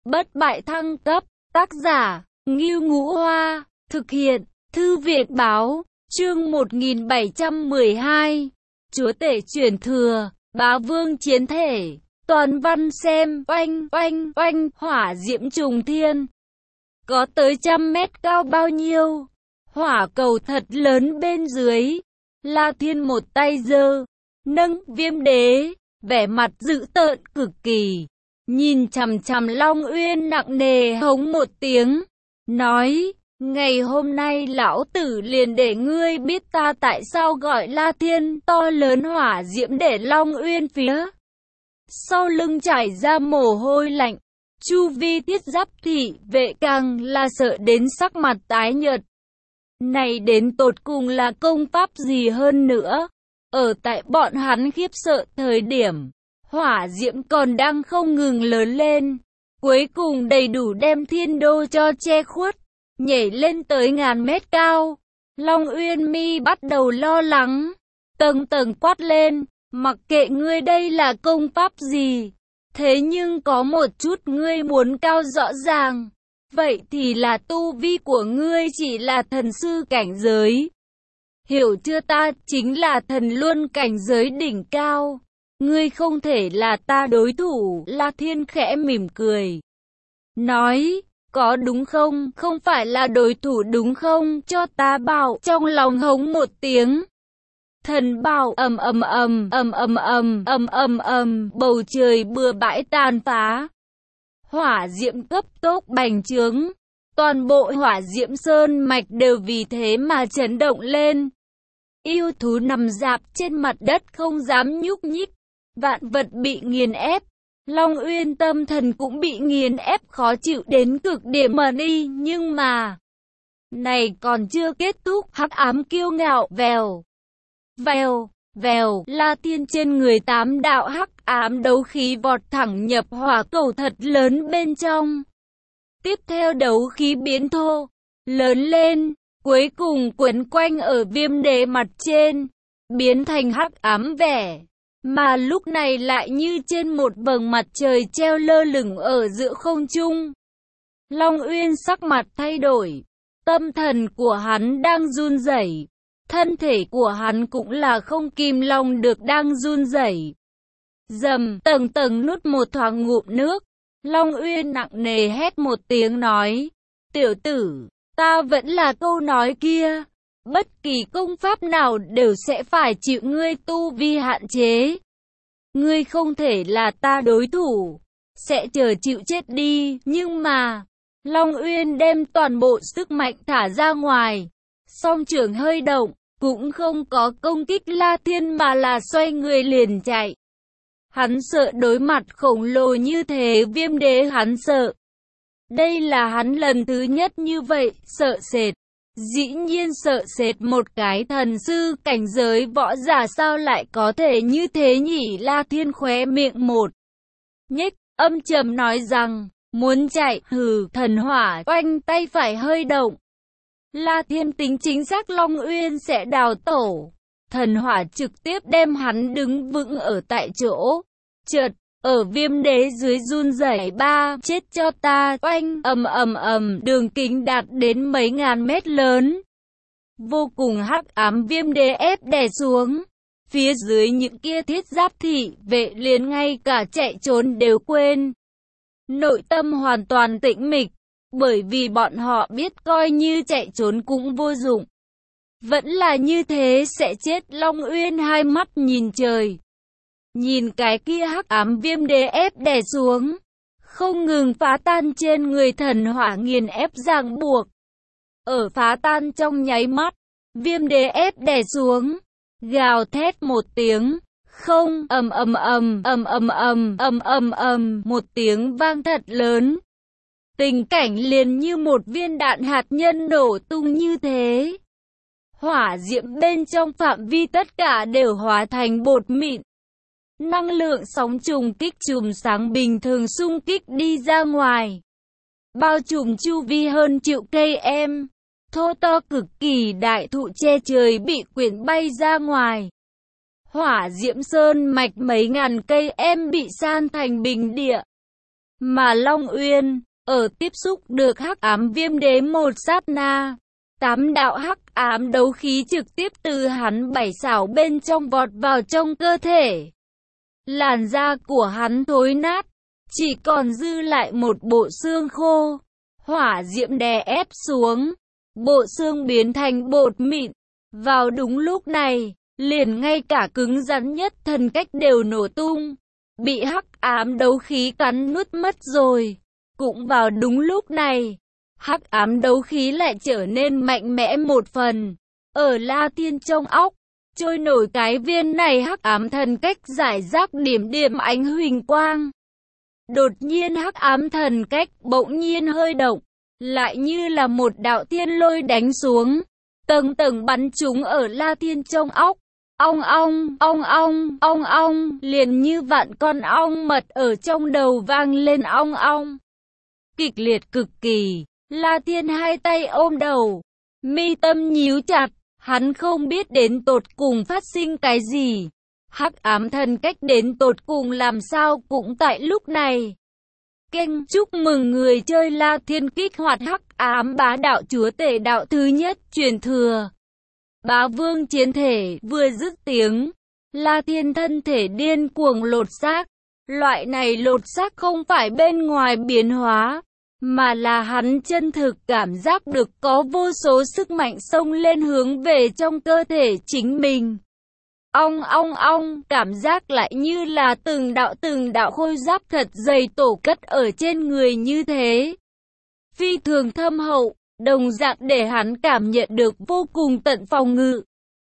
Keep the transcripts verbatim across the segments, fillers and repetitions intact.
bất bại thăng cấp, tác giả, Ngưu Ngũ Hoa, thực hiện, Thư viện Báo, chương một nghìn bảy trăm mười hai, Chúa tể truyền thừa, Bá Vương chiến thể, toàn văn xem, oanh, oanh, oanh, hỏa diễm trùng thiên. Có tới trăm mét cao bao nhiêu? Hỏa cầu thật lớn bên dưới. La Thiên một tay giơ, nâng Viêm Đế, vẻ mặt dữ tợn cực kỳ, nhìn chằm chằm Long Uyên nặng nề hống một tiếng, nói, ngày hôm nay lão tử liền để ngươi biết ta tại sao gọi La Thiên. To lớn hỏa diễm để Long Uyên phía sau lưng chảy ra mồ hôi lạnh, chu vi thiết giáp thị vệ càng là sợ đến sắc mặt tái nhợt. Này đến tột cùng là công pháp gì hơn nữa? Ở tại bọn hắn khiếp sợ thời điểm, hỏa diễm còn đang không ngừng lớn lên, cuối cùng đầy đủ đem thiên đô cho che khuất, nhảy lên tới ngàn mét cao. Long Uyên Mi bắt đầu lo lắng, tầng tầng quát lên, mặc kệ ngươi đây là công pháp gì, thế nhưng có một chút ngươi muốn cao rõ ràng, vậy thì là tu vi của ngươi chỉ là thần sư cảnh giới. Hiểu chưa, ta chính là thần luân cảnh giới đỉnh cao. Ngươi không thể là ta đối thủ. La Thiên khẽ mỉm cười, nói, có đúng không? Không phải là đối thủ đúng không? Cho ta bảo. Trong lòng hống một tiếng, thần bảo ầm ầm ầm ầm ầm ầm ầm ầm ầm, bầu trời bừa bãi tàn phá. Hỏa diễm cấp tốc bành trướng, toàn bộ hỏa diễm sơn mạch đều vì thế mà chấn động lên. Yêu thú nằm rạp trên mặt đất không dám nhúc nhích, vạn vật bị nghiền ép. Long Uyên tâm thần cũng bị nghiền ép khó chịu đến cực điểm mà đi, nhưng mà này còn chưa kết thúc. Hắc ám kiêu ngạo vèo vèo vèo, La Thiên trên người tám đạo hắc ám đấu khí vọt thẳng nhập hỏa cầu thật lớn bên trong. Tiếp theo đấu khí biến thô, lớn lên, cuối cùng quấn quanh ở Viêm Đế mặt trên, biến thành hắc ám vẻ, mà lúc này lại như trên một vầng mặt trời treo lơ lửng ở giữa không trung. Long Uyên sắc mặt thay đổi, tâm thần của hắn đang run rẩy, thân thể của hắn cũng là không kìm lòng được đang run rẩy. Dầm, tầng tầng nuốt một thoáng ngụm nước, Long Uyên nặng nề hét một tiếng nói, tiểu tử, ta vẫn là câu nói kia, bất kỳ công pháp nào đều sẽ phải chịu ngươi tu vi hạn chế. Ngươi không thể là ta đối thủ, sẽ chờ chịu chết đi. Nhưng mà, Long Uyên đem toàn bộ sức mạnh thả ra ngoài, song trưởng hơi động, cũng không có công kích La Thiên mà là xoay người liền chạy. Hắn sợ đối mặt khổng lồ như thế. Viêm Đế hắn sợ. Đây là hắn lần thứ nhất như vậy, sợ sệt. Dĩ nhiên sợ sệt một cái thần sư cảnh giới võ giả sao lại có thể như thế nhỉ? La Thiên khóe miệng một nhếch, âm trầm nói rằng, muốn chạy, hừ, thần hỏa oanh, tay phải hơi động. La Thiên tính chính xác Long Uyên sẽ đào tổ, thần hỏa trực tiếp đem hắn đứng vững ở tại chỗ. Chợt, ở Viêm Đế dưới run rẩy, ba, chết cho ta, oanh, ầm ầm ầm, đường kính đạt đến mấy ngàn mét lớn. Vô cùng hắc ám Viêm Đế ép đè xuống. Phía dưới những kia thiết giáp thị vệ liền ngay cả chạy trốn đều quên. Nội tâm hoàn toàn tĩnh mịch, bởi vì bọn họ biết coi như chạy trốn cũng vô dụng. Vẫn là như thế sẽ chết. Long Uyên hai mắt nhìn trời, nhìn cái kia hắc ám Viêm Đế ép đè xuống, không ngừng phá tan trên người thần hỏa nghiền ép ràng buộc. Ở phá tan trong nháy mắt, Viêm Đế ép đè xuống, gào thét một tiếng, không, ầm ầm ầm, ầm ầm ầm, ầm ầm ầm, một tiếng vang thật lớn. Tình cảnh liền như một viên đạn hạt nhân nổ tung như thế. Hỏa diễm bên trong phạm vi tất cả đều hóa thành bột mịn. Năng lượng sóng trùng kích chùm sáng bình thường xung kích đi ra ngoài, bao trùm chu vi hơn triệu cây em. Thô to cực kỳ đại thụ che trời bị quyển bay ra ngoài. Hỏa diễm sơn mạch mấy ngàn cây em bị san thành bình địa. Mà Long Uyên, ở tiếp xúc được hắc ám viêm đế một sát na, tám đạo hắc ám đấu khí trực tiếp từ hắn bảy xảo bên trong vọt vào trong cơ thể. Làn da của hắn thối nát, chỉ còn dư lại một bộ xương khô. Hỏa diễm đè ép xuống, bộ xương biến thành bột mịn. Vào đúng lúc này, liền ngay cả cứng rắn nhất thần cách đều nổ tung, bị hắc ám đấu khí cắn nuốt mất rồi. Cũng vào đúng lúc này, hắc ám đấu khí lại trở nên mạnh mẽ một phần. Ở La Thiên trong óc, trôi nổi cái viên này hắc ám thần cách giải rác điểm điểm ánh huỳnh quang. Đột nhiên hắc ám thần cách bỗng nhiên hơi động, lại như là một đạo thiên lôi đánh xuống, tầng tầng bắn chúng ở La Thiên trong óc. Ong ong, ong ong, ong ong, liền như vạn con ong mật ở trong đầu vang lên ong ong. Kịch liệt cực kỳ, La Thiên hai tay ôm đầu, mi tâm nhíu chặt, hắn không biết đến tột cùng phát sinh cái gì. Hắc ám thần cách đến tột cùng làm sao cũng tại lúc này. Kênh chúc mừng người chơi La Thiên kích hoạt hắc ám bá đạo chúa tể đạo thứ nhất truyền thừa. Bá vương chiến thể vừa dứt tiếng, La Thiên thân thể điên cuồng lột xác. Loại này lột xác không phải bên ngoài biến hóa, mà là hắn chân thực cảm giác được có vô số sức mạnh xông lên hướng về trong cơ thể chính mình. Ong ong ong, cảm giác lại như là từng đạo từng đạo khôi giáp thật dày tổ cất ở trên người như thế. Phi thường thâm hậu, đồng dạng để hắn cảm nhận được vô cùng tận phòng ngự.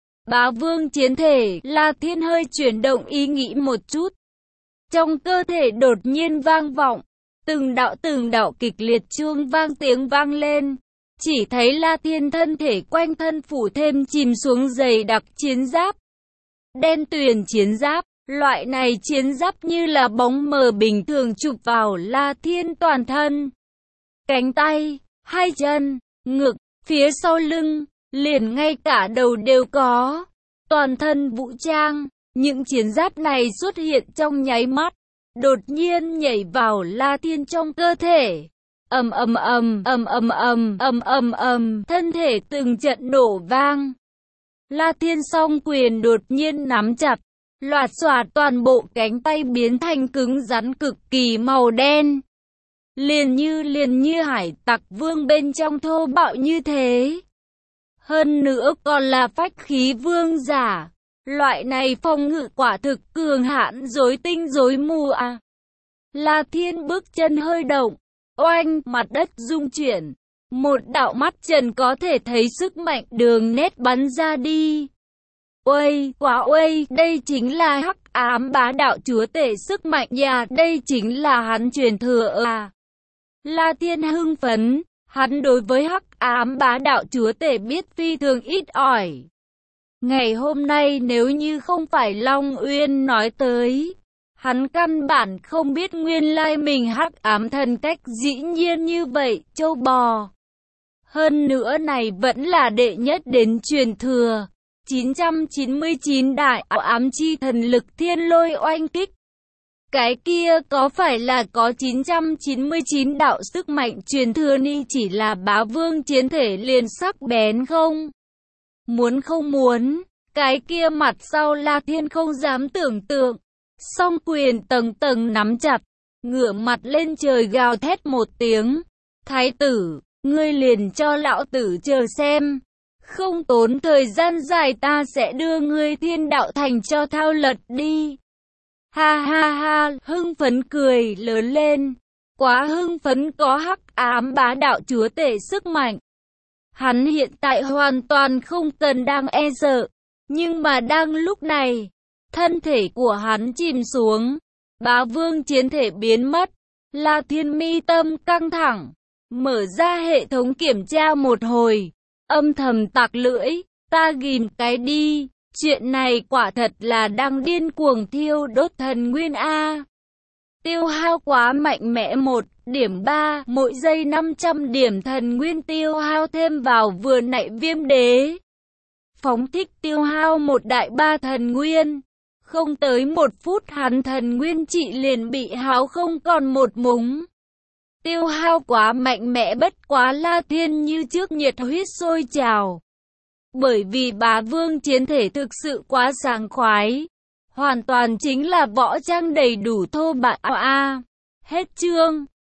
Bá vương chiến thể, La Thiên hơi chuyển động ý nghĩ một chút. Trong cơ thể đột nhiên vang vọng, từng đạo từng đạo kịch liệt chuông vang tiếng vang lên. Chỉ thấy La Thiên thân thể quanh thân phủ thêm chìm xuống dày đặc chiến giáp. Đen tuyền chiến giáp, loại này chiến giáp như là bóng mờ bình thường chụp vào La Thiên toàn thân. Cánh tay, hai chân, ngực, phía sau lưng, liền ngay cả đầu đều có. Toàn thân vũ trang, những chiến giáp này xuất hiện trong nháy mắt, đột nhiên nhảy vào La Thiên trong cơ thể. Ầm ầm ầm, ầm ầm ầm, ầm ầm ầm, thân thể từng trận nổ vang. La Thiên song quyền đột nhiên nắm chặt, loạt xoạt toàn bộ cánh tay biến thành cứng rắn cực kỳ màu đen. Liền như liền như hải tặc vương bên trong thô bạo như thế. Hơn nữa còn là phách khí vương giả. Loại này phòng ngự quả thực cường hãn rối tinh rối mù à. La Thiên bước chân hơi động, oanh, mặt đất rung chuyển. Một đạo mắt trần có thể thấy sức mạnh đường nét bắn ra đi. Uây, quá uây, đây chính là hắc ám bá đạo chúa tể sức mạnh nhà, đây chính là hắn truyền thừa à. La Thiên hưng phấn, hắn đối với hắc ám bá đạo chúa tể biết phi thường ít ỏi. Ngày hôm nay nếu như không phải Long Uyên nói tới, hắn căn bản không biết nguyên lai mình hắc ám thần cách dĩ nhiên như vậy, châu bò. Hơn nữa này vẫn là đệ nhất đến truyền thừa. chín trăm chín mươi chín đại ám chi thần lực thiên lôi oanh kích. Cái kia có phải là có chín trăm chín mươi chín đạo sức mạnh truyền thừa ni chỉ là bá vương chiến thể liền sắc bén không? Muốn không muốn, cái kia mặt sau La Thiên không dám tưởng tượng. Song quyền tầng tầng nắm chặt, ngửa mặt lên trời gào thét một tiếng. Thái tử, ngươi liền cho lão tử chờ xem. Không tốn thời gian dài ta sẽ đưa ngươi thiên đạo thành cho thao lật đi. Ha ha ha, hưng phấn cười lớn lên. Quá hưng phấn có hắc ám bá đạo chúa tể sức mạnh. Hắn hiện tại hoàn toàn không cần đang e sợ. Nhưng mà đang lúc này, thân thể của hắn chìm xuống. Bá vương chiến thể biến mất. La Thiên mi tâm căng thẳng. Mở ra hệ thống kiểm tra một hồi. Âm thầm tặc lưỡi, ta ghim cái đi, chuyện này quả thật là đang điên cuồng thiêu đốt thần nguyên A. Tiêu hao quá mạnh mẽ một điểm ba, mỗi giây năm trăm điểm thần nguyên tiêu hao thêm vào vừa nãy viêm đế. Phóng thích tiêu hao một đại ba thần nguyên, Không tới một phút hắn thần nguyên trị liền bị hao không còn một mống. Tiêu hao quá mạnh mẽ, bất quá La Thiên như trước nhiệt huyết sôi trào. Bởi vì bá vương chiến thể thực sự quá sảng khoái. Hoàn toàn chính là võ trang đầy đủ thô bạo a. Hết chương.